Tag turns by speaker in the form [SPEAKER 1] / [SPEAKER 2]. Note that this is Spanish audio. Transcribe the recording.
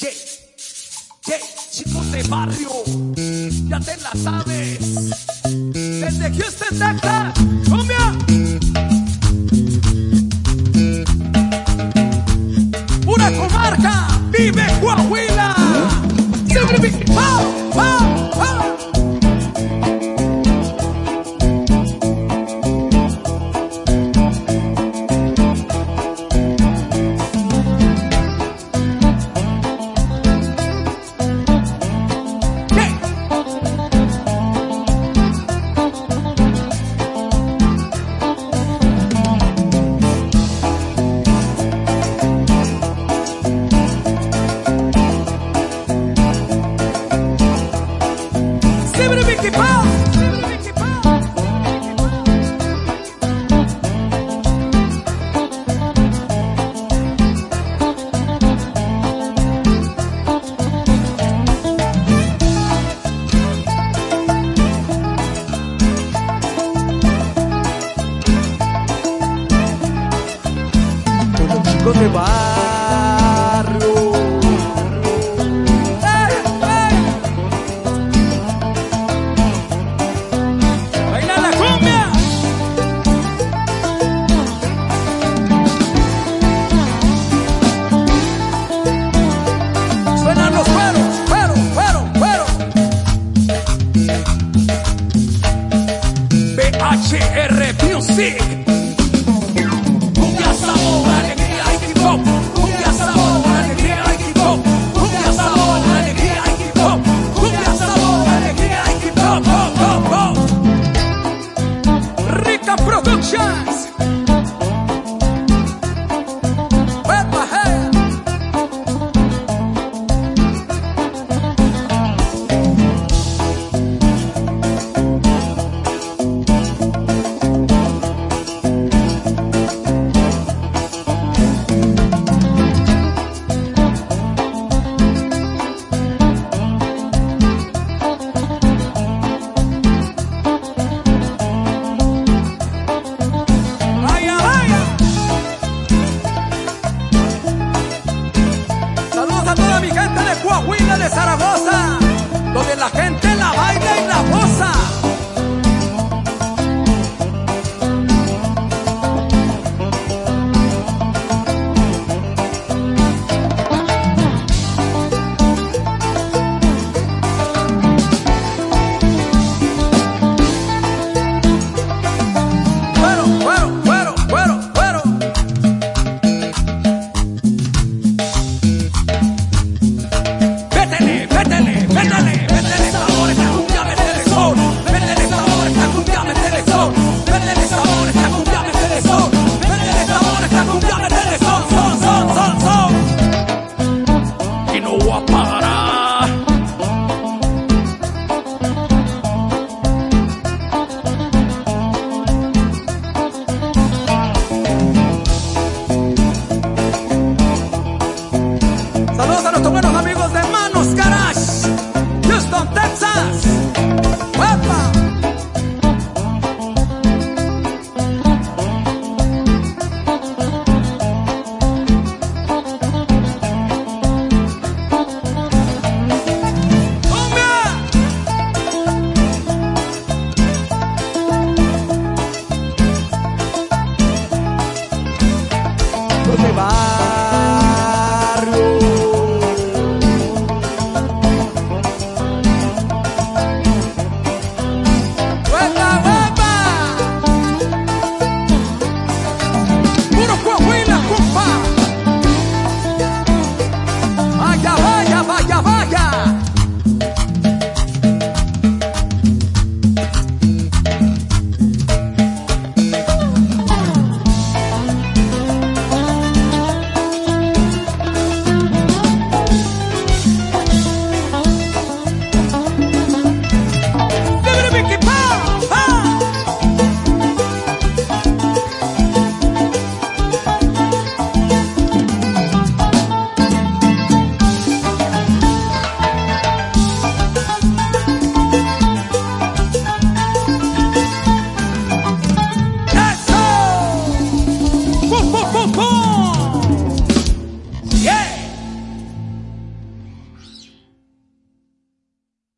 [SPEAKER 1] Chicos de barrio, ya te la sabes. Desde Houston, Texas, cumbia. Pura comarca, vive Coahuila.
[SPEAKER 2] Chicos de barrio.
[SPEAKER 1] ¡Ey, ey! ¡Baila la cumbia! Suenan los cueros, cuero. BHR Music. Cumbia, sabor, alegría y hip hop. Cumbia, sabor, alegría y hip hop. Cumbia, sabor, alegría y hip hop. Cumbia, sabor, alegría y hip hop. Rica Productions. ¡Epa, hey! Coahuila de Zaragoza, donde la gente la baila y la goza. Cuero. Métele sabor esta cumbia, métele sol. Métele sabor esta cumbia, métele sol. Métele sabor esta cumbia, métele sol. Métele sabor esta cumbia, métele sol. Sol. Y no voy a parar. Saludos a nuestros buenos amigos de Manos Garage, Houston, Texas. ¡Epa! ¡Cumbia!
[SPEAKER 2] Chicos de barrio.
[SPEAKER 1] Puro Coahuila, compa. Vaya. Pum, pum, pum, pum.